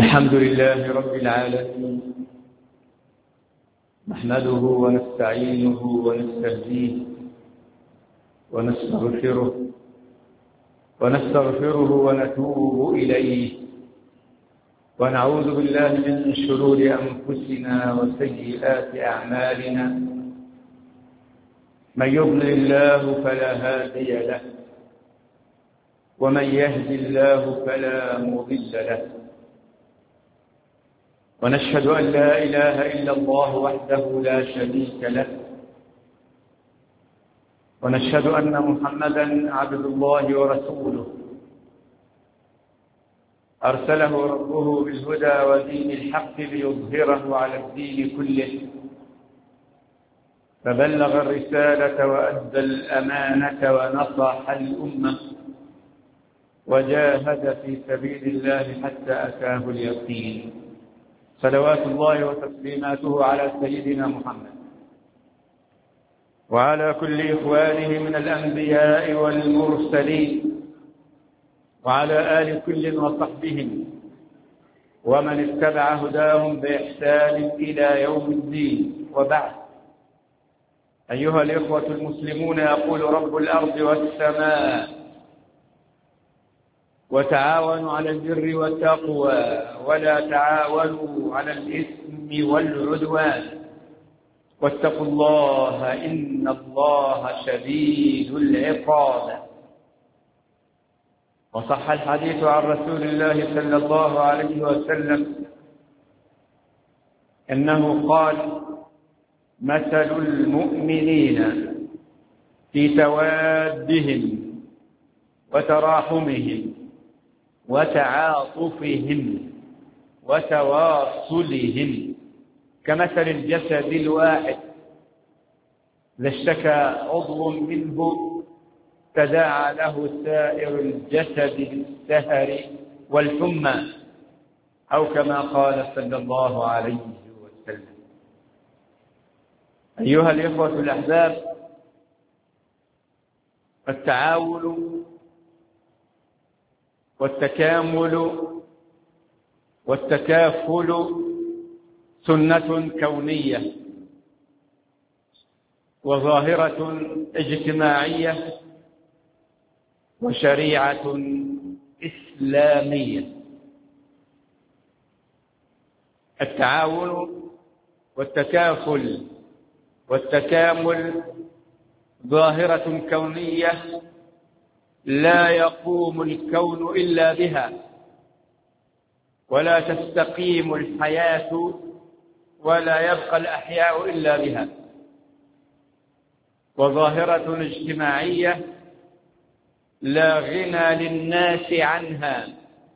الحمد لله رب العالمين، نحمده ونستعينه ونستهديه ونستغفره ونتوب إليه، ونعوذ بالله من شرور أنفسنا وسيئات أعمالنا. من يضلل الله فلا هادي له، ومن يهد الله فلا مضل له، ونشهد أن لا إله إلا الله وحده لا شريك له، ونشهد أن محمدا عبد الله ورسوله، أرسله ربه بالهدى ودين الحق ليظهره على الدين كله، فبلغ الرسالة وأدى الأمانة ونصح الأمة، وجاهد في سبيل الله حتى أتاه اليقين. صلوات الله وتسليماته على سيدنا محمد وعلى كل إخوانه من الأنبياء والمرسلين، وعلى آل كل وصحبهم ومن اتبع هداهم بإحسان إلى يوم الدين. وبعد، أيها الإخوة المسلمون، يقول رب الأرض والسماء: وتعاونوا على البر والتقوى ولا تعاونوا على الإثم والعدوان، واتقوا الله إن الله شديد العقاب. وصح الحديث عن رسول الله صلى الله عليه وسلم إنه قال: مثل المؤمنين في توادهم وتراحمهم وتعاطفهم وتواصلهم كمثل الجسد الواحد إذا اشتكى عضو منه تداعى له سائر الجسد بالسهر والحمى، أو كما قال صلى الله عليه وسلم. أيها الإخوة الأحباب، التعاون والتكامل والتكافل سنة كونية وظاهرة اجتماعية وشريعة إسلامية. التعاون والتكافل والتكامل ظاهرة كونية لا يقوم الكون إلا بها، ولا تستقيم الحياة ولا يبقى الأحياء إلا بها. وظاهرة اجتماعية لا غنى للناس عنها،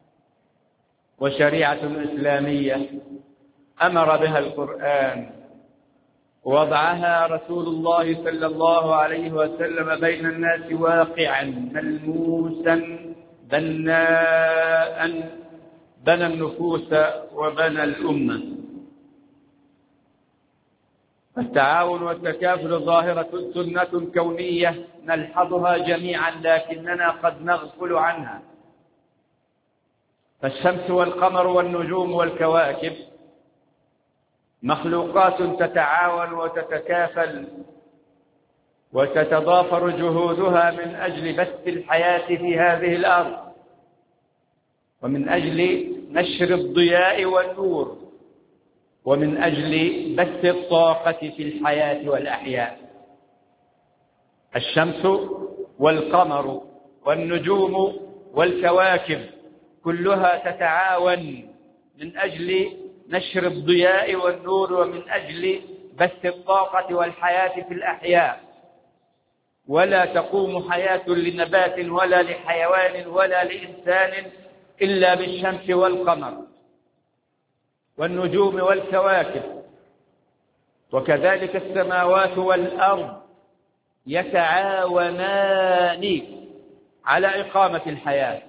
وشريعة إسلامية أمر بها القرآن، وضعها رسول الله صلى الله عليه وسلم بين الناس واقعا ملموسا بناء، بنى النفوس وبنى الأمة. التعاون والتكافل ظاهرة سنة كونية نلحظها جميعا، لكننا قد نغفل عنها. فالشمس والقمر والنجوم والكواكب مخلوقات تتعاون وتتكافل وتتضافر جهودها من أجل بث الحياة في هذه الأرض، ومن أجل نشر الضياء والنور، ومن أجل بث الطاقة في الحياة والأحياء. الشمس والقمر والنجوم والكواكب كلها تتعاون من أجل نشر الضياء والنور، ومن أجل بث الطاقة والحياة في الأحياء. ولا تقوم حياة لنبات ولا لحيوان ولا لإنسان إلا بالشمس والقمر والنجوم والكواكب. وكذلك السماوات والأرض يتعاونان على إقامة الحياة.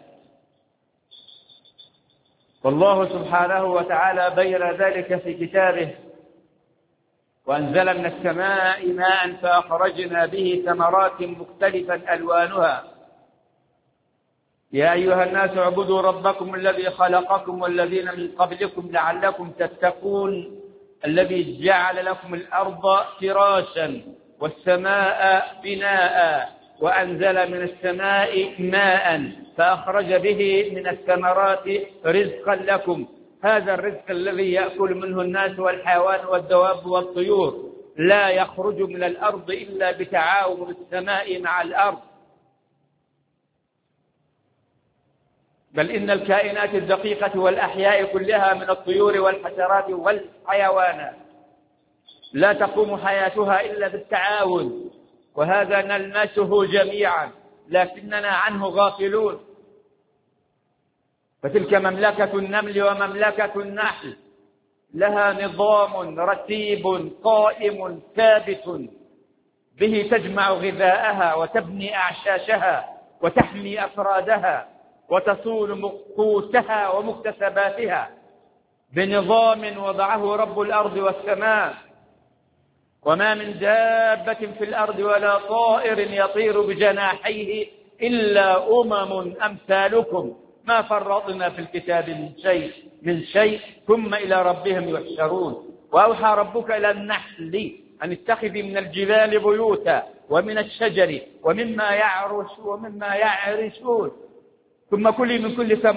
والله سبحانه وتعالى بين ذلك في كتابه: وأنزل من السماء ماء فأخرجنا به ثمرات مختلفا ألوانها يا أيها الناس اعبدوا ربكم الذي خلقكم والذين من قبلكم لعلكم تتقون الذي جعل لكم الأرض فراشا والسماء بناء وأنزل من السماء ماء فأخرج به من الثمرات رزقا لكم. هذا الرزق الذي يأكل منه الناس والحيوان والدواب والطيور لا يخرج من الأرض إلا بتعاون السماء مع الأرض، بل إن الكائنات الدقيقة والأحياء كلها من الطيور والحشرات والحيوانات لا تقوم حياتها إلا بالتعاون، وهذا نلمسه جميعا لكننا عنه غافلون. فتلك مملكة النمل ومملكة النحل لها نظام رتيب قائم ثابت به تجمع غذاءها وتبني أعشاشها وتحمي أفرادها وتصون قوتها ومكتسباتها بنظام وضعه رب الأرض والسماء. وما من دابة في الأرض ولا طائر يطير بجناحيه إلا أمم أمثالكم ما فرطنا في الكتاب من شيء ثم إلى ربهم يحشرون. وأوحى ربك إلى النحل أن اتخذي من الجبال بيوتا ومن الشجر ومما يعرشون ثم كلي من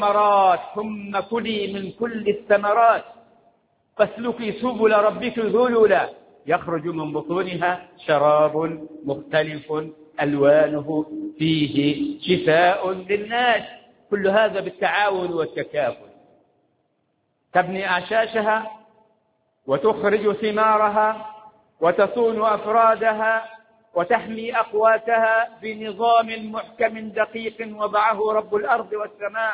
كل الثمرات فاسلكي سبل ربك ذللا يخرج من بطونها شراب مختلف ألوانه فيه شفاء للناس. كل هذا بالتعاون والتكافل. تبني أعشاشها وتخرج ثمارها وتصون أفرادها وتحمي أقواتها بنظام محكم دقيق وضعه رب الأرض والسماء.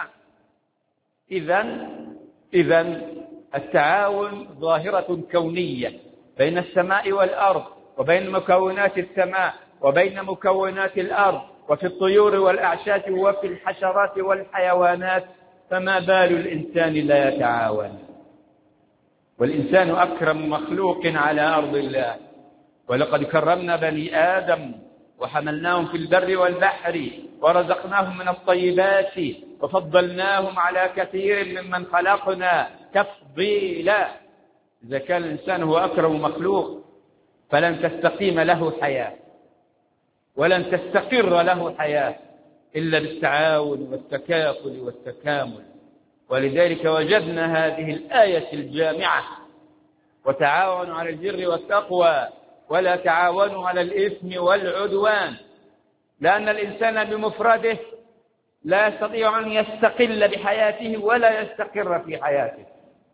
إذن التعاون ظاهرة كونية بين السماء والأرض وبين مكونات السماء وبين مكونات الأرض وفي الطيور والأعشاش وفي الحشرات والحيوانات، فما بال الإنسان لا يتعاون؟ والإنسان أكرم مخلوق على أرض الله، ولقد كرمنا بني آدم وحملناهم في البر والبحر ورزقناهم من الطيبات وفضلناهم على كثير ممن خلقنا تفضيلا. إذا كان الإنسان هو أكرم مخلوق فلن تستقيم له حياة ولن تستقر له حياة إلا بالتعاون والتكافل والتكامل. ولذلك وجدنا هذه الآية الجامعة: وتعاونوا على البر والتقوى ولا تعاونوا على الإثم والعدوان. لأن الإنسان بمفرده لا يستطيع أن يستقل بحياته ولا يستقر في حياته.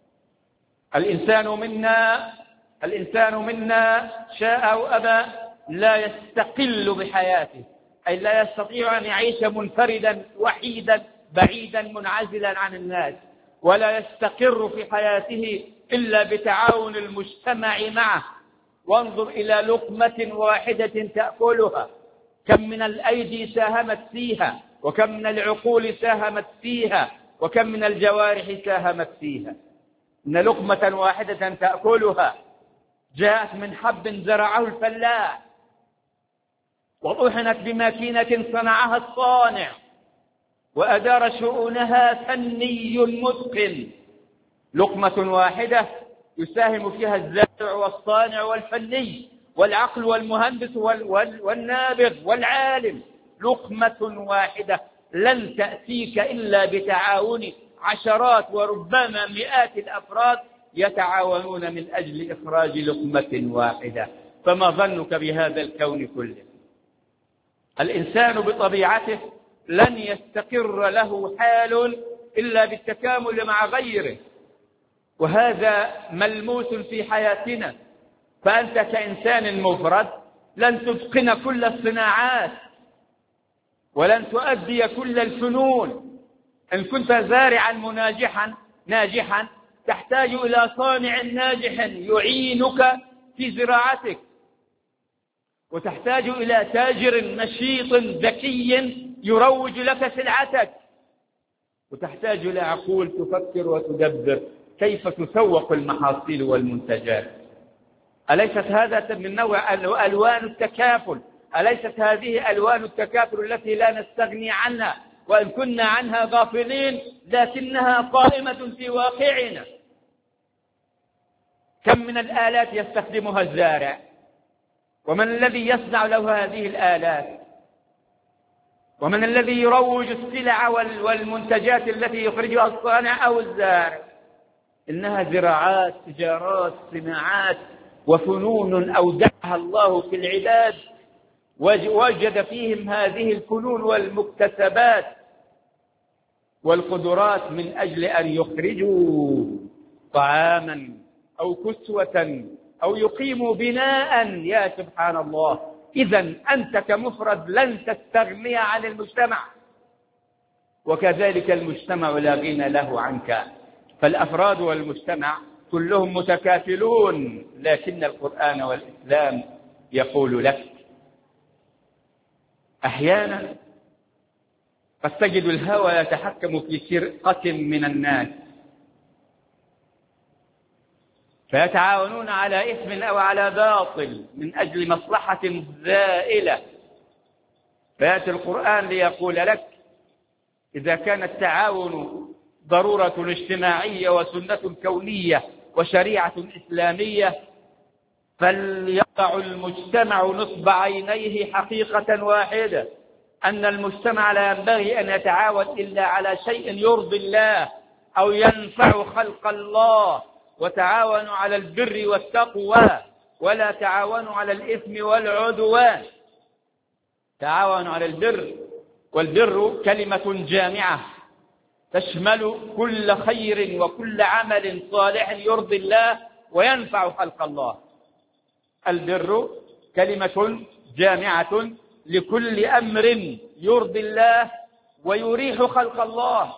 الإنسان منا شاء أو أبى لا يستقل بحياته، أي لا يستطيع أن يعيش منفردا وحيدا بعيدا منعزلا عن الناس، ولا يستقر في حياته إلا بتعاون المجتمع معه. وانظر إلى لقمة واحدة تأكلها، كم من الأيدي ساهمت فيها، وكم من العقول ساهمت فيها، وكم من الجوارح ساهمت فيها. إن لقمة واحدة تأكلها جاءت من حب زرعه الفلاح وطحنت بماكينة صنعها الصانع وأدار شؤونها فني متقن. لقمة واحدة يساهم فيها الزارع والصانع والفني والعقل والمهندس والنابغ والعالم. لقمة واحدة لن تأتيك إلا بتعاون عشرات وربما مئات الأفراد يتعاونون من أجل إخراج لقمة واحدة. فما ظنك بهذا الكون كله؟ الإنسان بطبيعته لن يستقر له حال إلا بالتكامل مع غيره، وهذا ملموس في حياتنا. فأنت كإنسان مفرد لن تتقن كل الصناعات ولن تؤدي كل الفنون. إن كنت زارعا ناجحا تحتاج إلى صانع ناجح يعينك في زراعتك، وتحتاج إلى تاجر نشيط ذكي يروج لك سلعتك، وتحتاج إلى عقول تفكر وتدبر كيف تسوق المحاصيل والمنتجات. أليست هذا من نوع ألوان التكافل؟ أليست هذه ألوان التكافل التي لا نستغني عنها وإن كنا عنها غافلين لكنها قائمة في واقعنا. كم من الآلات يستخدمها الزارع، ومن الذي يصنع له هذه الآلات، ومن الذي يروج السلع والمنتجات التي يخرجها الصانع أو الزارع. إنها زراعات، تجارات، صناعات وفنون أودعها الله في العباد، وجد فيهم هذه الفنون والمكتسبات والقدرات من أجل أن يخرجوا طعاما أو كسوة أو يقيموا بناء. يا سبحان الله، إذن أنت كمفرد لن تستغني عن المجتمع، وكذلك المجتمع لا غنى له عنك. فالأفراد والمجتمع كلهم متكافلون، لكن القرآن والإسلام يقول لك أحيانا قد تجد الهوى يتحكم في فرقة من الناس فيتعاونون على إثم أو على باطل من أجل مصلحة زائلة، فيأتي القرآن ليقول لك إذا كان التعاون ضرورة اجتماعية وسنة كونية وشريعة إسلامية، فليقع المجتمع نصب عينيه حقيقة واحدة، أن المجتمع لا ينبغي أن يتعاون إلا على شيء يرضي الله أو ينفع خلق الله. وتعاونوا على البر والتقوى ولا تعاونوا على الإثم والعدوان. تعاونوا على البر، والبر كلمة جامعة تشمل كل خير وكل عمل صالح يرضي الله وينفع خلق الله. البر كلمة جامعة لكل أمر يرضي الله ويريح خلق الله.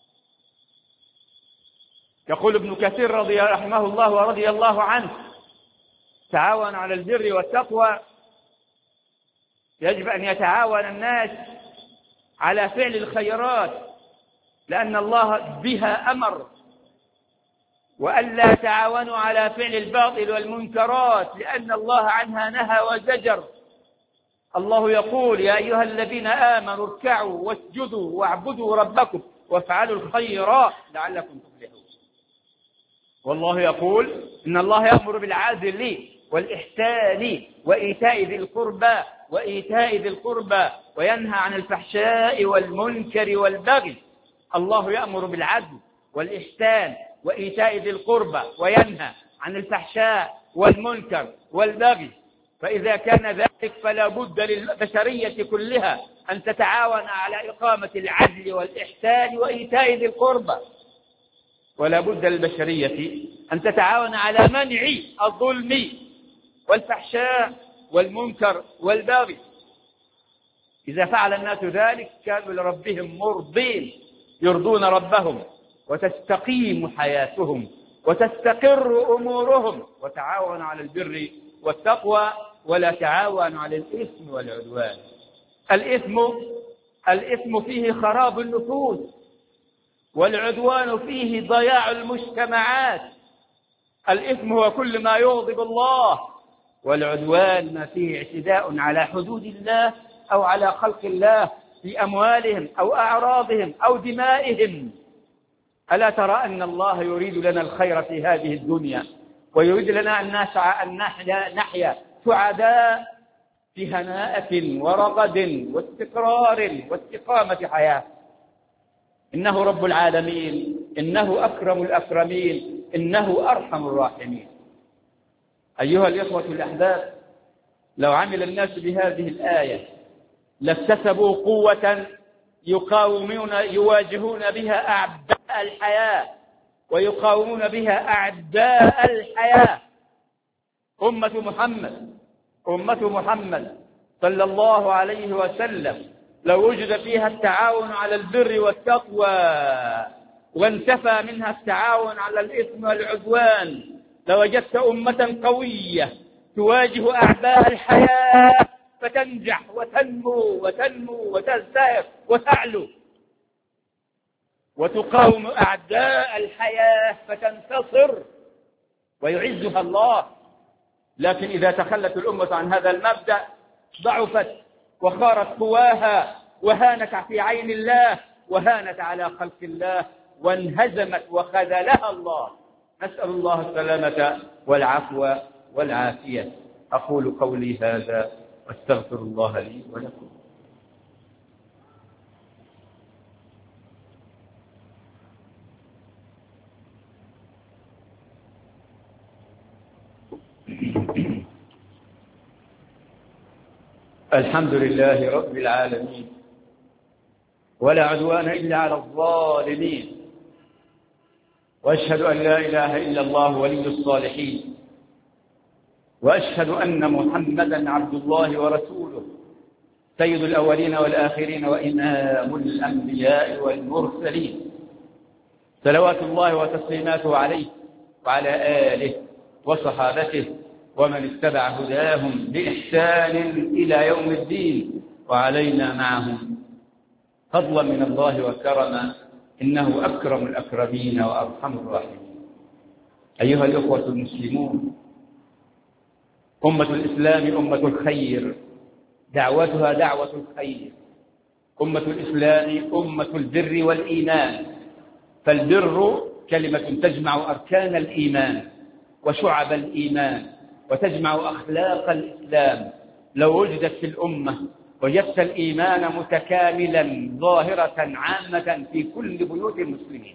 يقول ابن كثير رحمه الله ورضي الله عنه: تعاون على البر والتقوى، يجب أن يتعاون الناس على فعل الخيرات لأن الله بها أمر، وألا تعاونوا على فعل الباطل والمنكرات لأن الله عنها نهى وزجر. الله يقول: يا أيها الذين آمنوا اركعوا واسجدوا واعبدوا ربكم وافعلوا الخير لعلكم تفلحون. والله يقول: إن الله يأمر بالعدل والإحسان وإيتاء ذي القربى وينهى عن الفحشاء والمنكر والبغي. الله يأمر بالعدل والإحسان وإيتاء ذي القربى وينهى عن الفحشاء والمنكر والبغي. فإذا كان ذلك فلا بد للبشرية كلها أن تتعاون على إقامة العدل والإحسان وإيتاء ذي القربى، ولا بد للبشرية أن تتعاون على منع الظلم والفحشاء والمنكر والبغي. إذا فعل الناس ذلك كانوا لربهم مرضين، يرضون ربهم وتستقيم حياتهم وتستقر أمورهم. وتعاون على البر والتقوى ولا تعاون على الإثم والعدوان. الإثم فيه خراب النفوس، والعدوان فيه ضياع المجتمعات. الإثم هو كل ما يغضب الله، والعدوان ما فيه اعتداء على حدود الله أو على خلق الله في أموالهم أو أعراضهم أو دمائهم. ألا ترى أن الله يريد لنا الخير في هذه الدنيا، ويريد لنا أن نحيا سعداء في هناءة ورغد واستقرار واستقامة حياة. إنه رب العالمين، إنه أكرم الأكرمين، إنه أرحم الراحمين. أيها الإخوة الأحباب، لو عمل الناس بهذه الآية لاكتسبوا قوة يواجهون بها أعداء الحياة ويقاومون بها أعداء الحياة. أمة محمد صلى الله عليه وسلم لو وجد فيها التعاون على البر والتقوى وانتفى منها التعاون على الإثم والعدوان، لوجدت أمة قوية تواجه أعداء الحياة فتنجح وتنمو وتزدهر وتعلو، وتقاوم أعداء الحياة فتنتصر ويعزها الله. لكن إذا تخلت الأمة عن هذا المبدأ ضعفت وخارت قواها وهانت في عين الله وهانت على خلق الله وانهزمت وخذلها الله. نسأل الله السلامة والعفو والعافية. أقول قولي هذا واستغفر الله لي ولكم. الحمد لله رب العالمين، ولا عدوان إلا على الظالمين، وأشهد أن لا إله إلا الله ولي الصالحين، وأشهد أن محمدا عبد الله ورسوله سيد الأولين والآخرين وإمام الأنبياء والمرسلين، صلوات الله وتسليماته عليه وعلى آله وصحابته ومن اتبع هداهم بإحسان إلى يوم الدين، وعلينا معهم فضلا من الله وكرما، إنه أكرم الأكرمين وأرحم الراحمين. أيها الأخوة المسلمون، أمة الإسلام أمة الخير، دعوتها دعوة الخير. أمة الإسلام أمة البر والإيمان، فالبر كلمة تجمع أركان الإيمان وشعب الإيمان وتجمع أخلاق الإسلام. لو وجدت في الأمة وجدت الإيمان متكاملا ظاهرة عامة في كل بيوت المسلمين،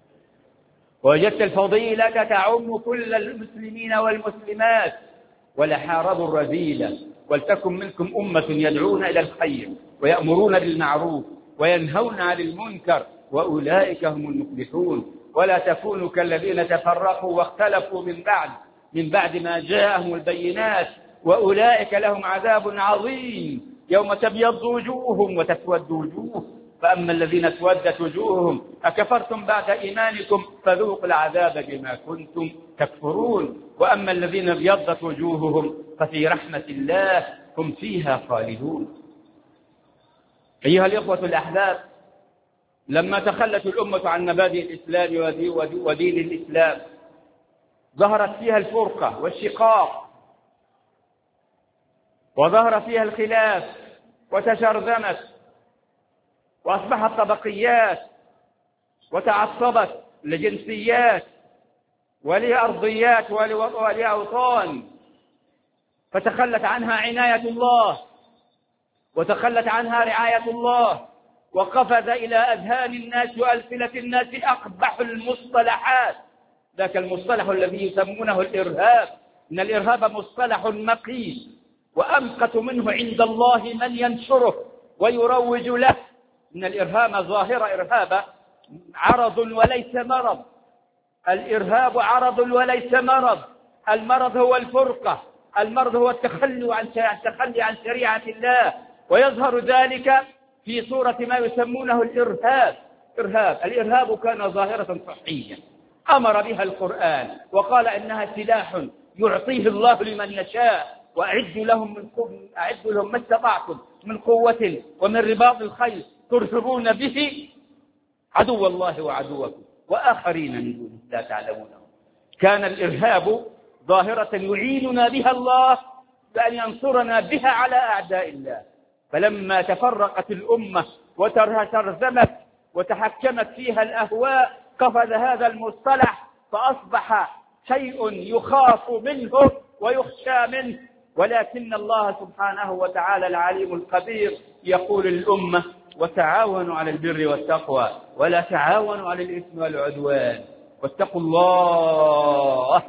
ووجدت الفضيلة تعم كل المسلمين والمسلمات، ولحاربوا الرذيلة. ولتكن منكم أمة يدعون إلى الخير ويأمرون بالمعروف وينهون عن المنكر، وأولئك هم المفلحون. ولا تكونوا كالذين تفرقوا واختلفوا من بعد ما جاءهم البينات، وأولئك لهم عذاب عظيم يوم تبيض وجوههم وتسود وجوه. فأما الذين اسودت وجوههم أكفرتم بعد إيمانكم فذوقوا العذاب بما كنتم تكفرون. وأما الذين ابيضت وجوههم ففي رحمة الله هم فيها خالدون. أيها الإخوة الأحباب، لما تخلت الأمة عن مبادئ الإسلام ودين الإسلام ظهرت فيها الفرقة والشقاق، وظهر فيها الخلاف وتشرذمت، وأصبحت طبقيات وتعصبت لجنسيات ولأرضيات ولأوطان، فتخلت عنها عناية الله وتخلت عنها رعاية الله، وقفز إلى أذهان الناس وألسنة الناس أقبح المصطلحات، ذاك المصطلح الذي يسمونه الإرهاب. إن الإرهاب مصطلح مقيت، وأمقت منه عند الله من ينشره ويروج له. إن الإرهاب ظاهرة إرهاب عرض وليس مرض. الإرهاب عرض وليس مرض. المرض هو الفرقة، المرض هو التخلي عن شريعة الله، ويظهر ذلك في صورة ما يسمونه الإرهاب. الإرهاب كان ظاهرة صحية أمر بها القرآن وقال إنها سلاح يعطيه الله لمن يشاء، وأعدوا لهم ما استطعتم من قوة ومن رباط الخيل ترهبون به عدو الله وعدوكم وآخرين من دونه لا تعلمونهم. كان الإرهاب ظاهرة يعيننا بها الله بأن ينصرنا بها على أعداء الله. فلما تفرقت الأمة وترذمت وتحكمت فيها الأهواء قفز هذا المصطلح، فأصبح شيء يخاف منه ويخشى منه. ولكن الله سبحانه وتعالى العليم الخبير يقول للأمة: وتعاونوا على البر والتقوى ولا تعاونوا على الإثم والعدوان، واتقوا الله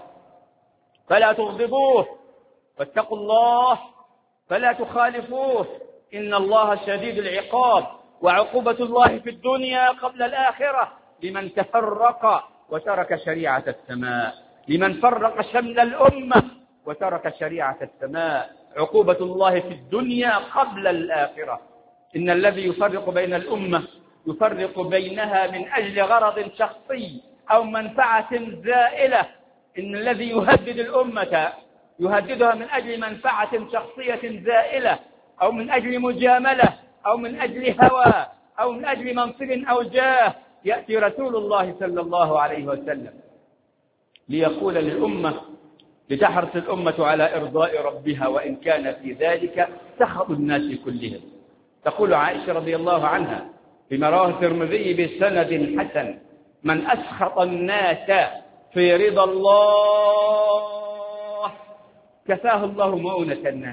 فلا تغضبوه، واتقوا الله فلا تخالفوه، إن الله شديد العقاب، وعقوبة الله في الدنيا قبل الآخرة لمن تفرق وترك شريعة السماء، لمن فرق شمل الأمة وترك شريعة السماء. عقوبة الله في الدنيا قبل الآخرة. إن الذي يفرق بين الأمة يفرق بينها من أجل غرض شخصي أو منفعة زائلة. إن الذي يهدد الأمة يهددها من أجل منفعة شخصية زائلة، أو من أجل مجاملة، أو من أجل هوى، أو من أجل منصب أو جاه. يأتي رسول الله صلى الله عليه وسلم ليقول للأمة لتحرص الأمة على إرضاء ربها وإن كان في ذلك سخط الناس كلهم. تقول عائشة رضي الله عنها فيما رواه الترمذي بسند حسن: من أسخط الناس في رضا الله كفاه الله مؤونة الناس،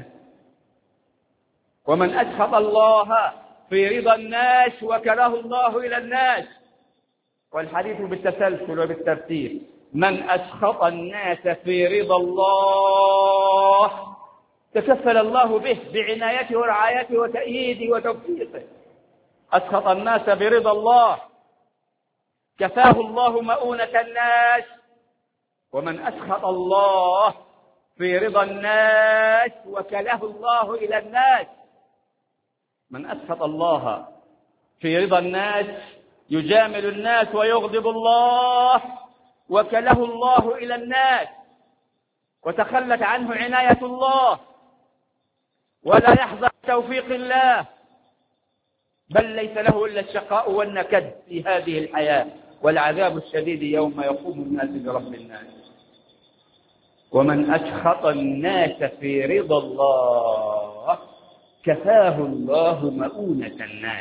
ومن أسخط الله في رضا الناس وكله الله إلى الناس. والحديث بالتسلسل وبالترتيب: من أسخط الناس في رضا الله تكفل الله به بعنايته ورعايته وتأييده وتوفيقه. أسخط الناس برضا الله كفاه الله مؤونة الناس، ومن أسخط الله في رضا الناس وكله الله إلى الناس. من أسخط الله في رضا الناس يجامل الناس ويغضب الله، وكله الله إلى الناس وتخلت عنه عناية الله، ولا يحظى بتوفيق الله، بل ليس له إلا الشقاء والنكد في هذه الحياة والعذاب الشديد يوم يقوم الناس برب الناس. ومن أسخط الناس في رضا الله كفاه الله مؤونة الناس.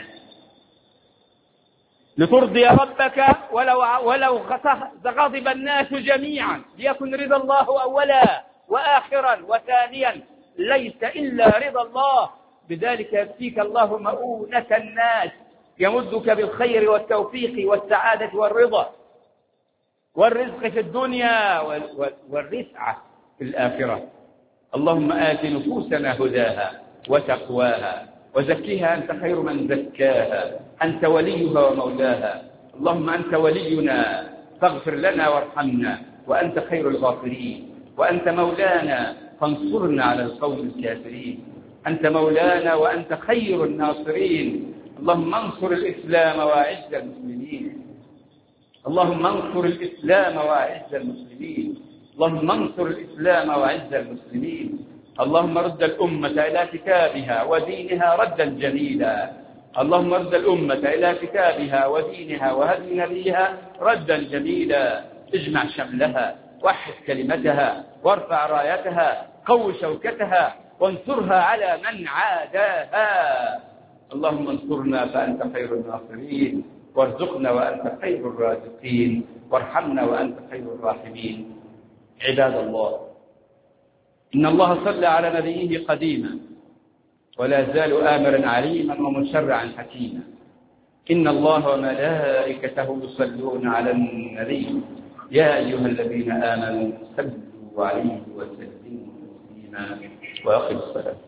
لترضي ربك ولو غضب الناس جميعا، ليكن رضا الله أولا وآخرا وثانيا، ليس إلا رضا الله. بذلك يكفيك الله مؤونة الناس، يمدك بالخير والتوفيق والسعادة والرضا والرزق في الدنيا والرفعة في الآخرة. اللهم آت نفوسنا هداها وتقواها وزكيها، أنت خير من زكاها، أنت وليها ومولاها. اللهم أنت ولينا فاغفر لنا وارحمنا، وأنت خير الغافرين، وأنت مولانا فانصرنا على القوم الكافرين. أنت مولانا وأنت خير الناصرين. اللهم انصر الإسلام وأعز المسلمين. اللهم انصر الإسلام وأعز المسلمين. اللهم انصر الإسلام وأعز المسلمين. اللهم رد الأمة إلى كتابها ودينها ردا جميلا. اللهم رد الأمة إلى كتابها ودينها وهدي نبيها ردا جميلا. اجمع شملها، وحد كلمتها، وارفع رايتها، قو شوكتها، وانصرها على من عاداها. اللهم انصرنا فأنت خير الناصرين، وارزقنا وأنت خير الرازقين، وارحمنا وأنت خير الراحمين. عباد الله، إن الله صلى على نبيه قديما، ولا زال آمرا عليما ومشرعا حكيما. إن الله وملائكته يصلون على النبي، يا أيها الذين آمنوا صلوا عليه وسلموا تسليما. وأقم الصلاة.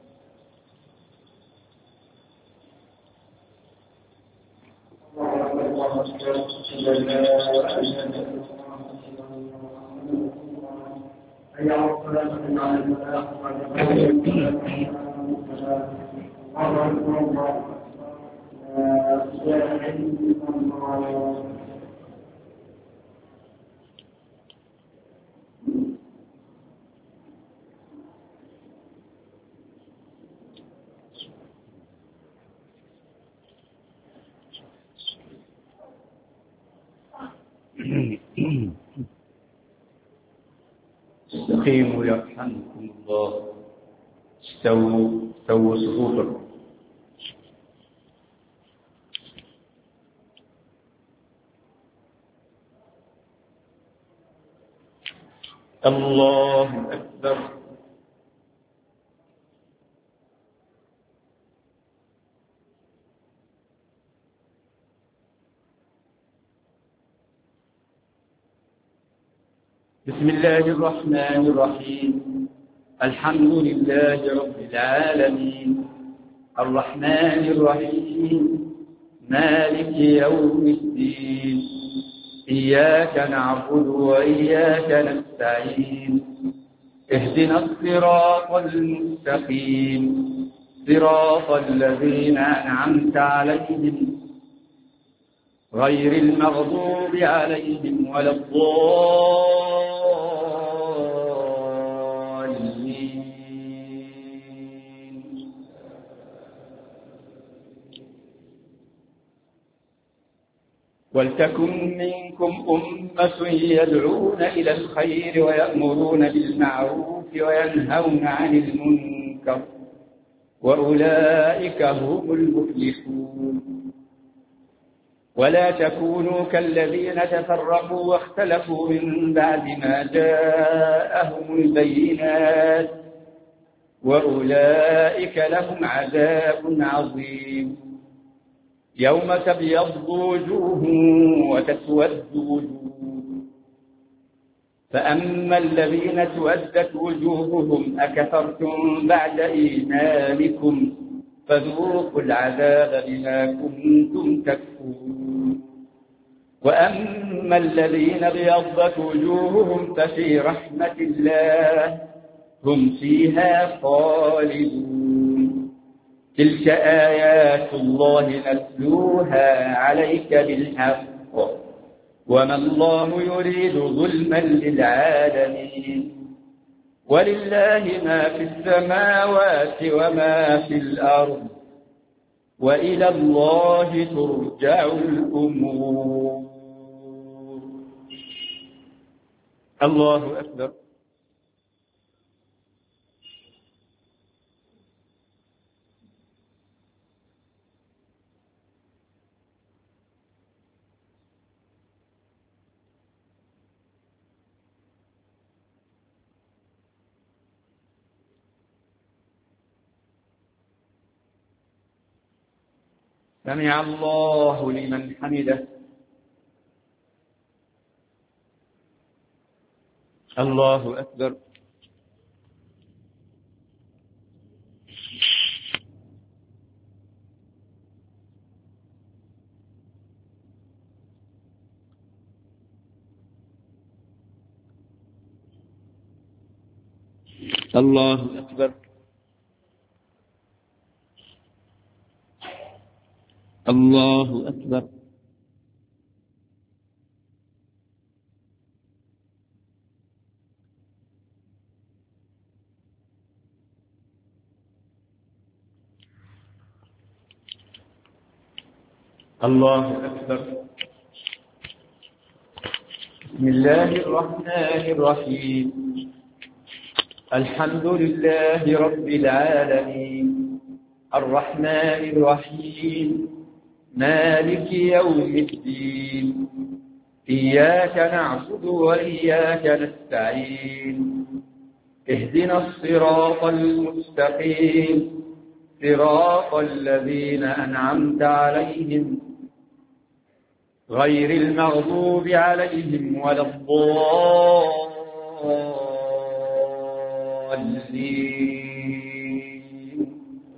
استقيموا يرحمكم الله. استووا صفوفكم. الله أكبر. بسم الله الرحمن الرحيم. الحمد لله رب العالمين، الرحمن الرحيم، مالك يوم الدين. إياك نعبد وإياك نستعين. اهدنا الصراط المستقيم، صراط الذين أنعمت عليهم غير المغضوب عليهم ولا الضالين. ولتكن منكم أمة يدعون إلى الخير ويأمرون بالمعروف وينهون عن المنكر وأولئك هم المفلحون. ولا تكونوا كالذين تفرقوا واختلفوا من بعد ما جاءهم البينات وأولئك لهم عذاب عظيم. يوم تبيض وجوه وتسود وجوه، فأما الذين اسودت وجوههم أكفرتم بعد إيمانكم فذوقوا العذاب بما كنتم تكفرون. وأما الذين ابيضت وجوههم ففي رحمة الله هم فيها خالدون. تلك آيات الله نتلوها عليك بالحق وما الله يريد ظلما للعالمين. ولله ما في السماوات وما في الأرض وإلى الله ترجع الأمور. الله أكبر. سمع الله لمن حمده. الله أكبر. الله أكبر. الله أكبر. الله أكبر. بسم الله الرحمن الرحيم. الحمد لله رب العالمين الرحمن الرحيم مالك يوم الدين. إياك نعبد وإياك نستعين. اهدنا الصراط المستقيم صراط الذين أنعمت عليهم غير المغضوب عليهم ولا الضالين.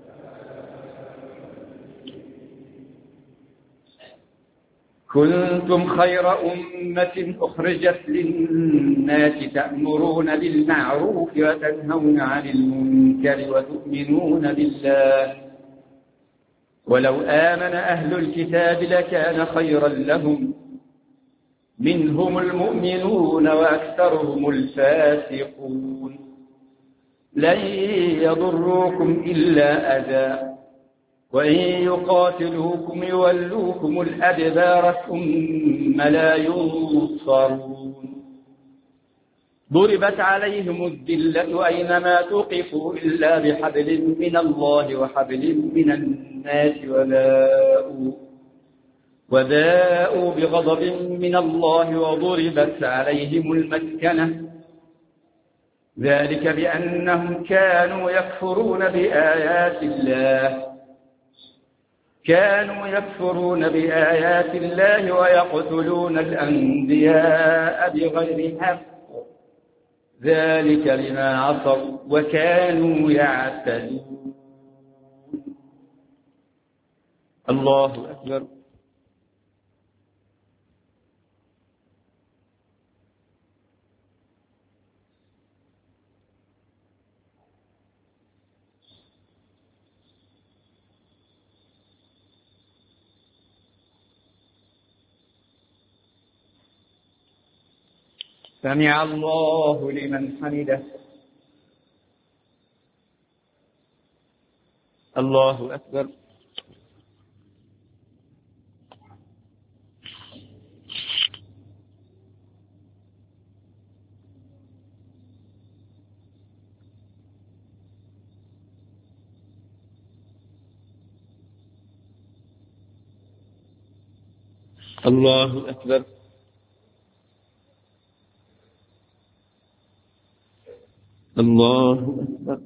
كنتم خير أمة أخرجت للناس تأمرون بالمعروف وتنهون عن المنكر وتؤمنون بالله ولو آمن أهل الكتاب لكان خيرا لهم منهم المؤمنون وأكثرهم الفاسقون. لن يضروكم إلا أذى وإن يقاتلوكم يولوكم الأدبار ثم لا ينصرون. ضربت عليهم الذلة أينما تقفوا إلا بحبل من الله وحبل من الناس وباءوا بغضب من الله وضربت عليهم المسكنة ذلك بأنهم كانوا يكفرون بآيات الله ويقتلون الأنبياء بغير حق ذلك بما عصوا وكانوا يعتدون. الله أكبر. سمع الله لمن حمده. الله أكبر. الله أكبر. الله أكبر.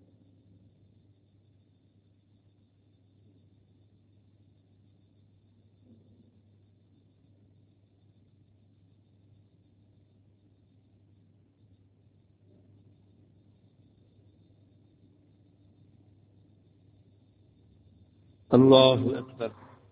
الله أكبر.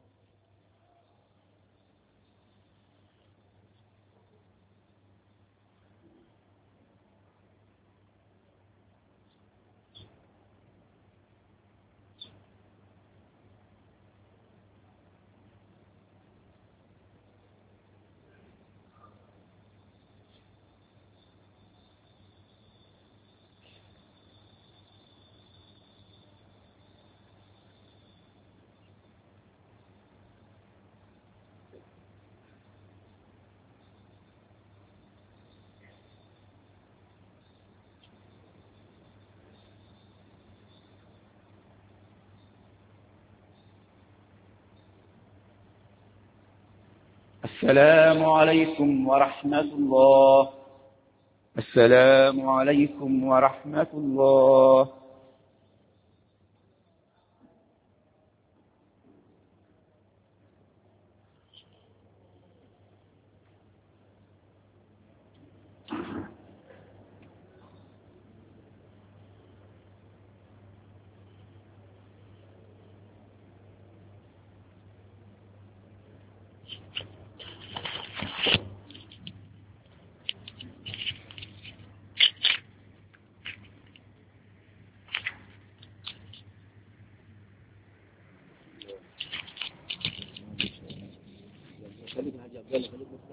السلام عليكم ورحمة الله. السلام عليكم ورحمة الله. خليك حاجة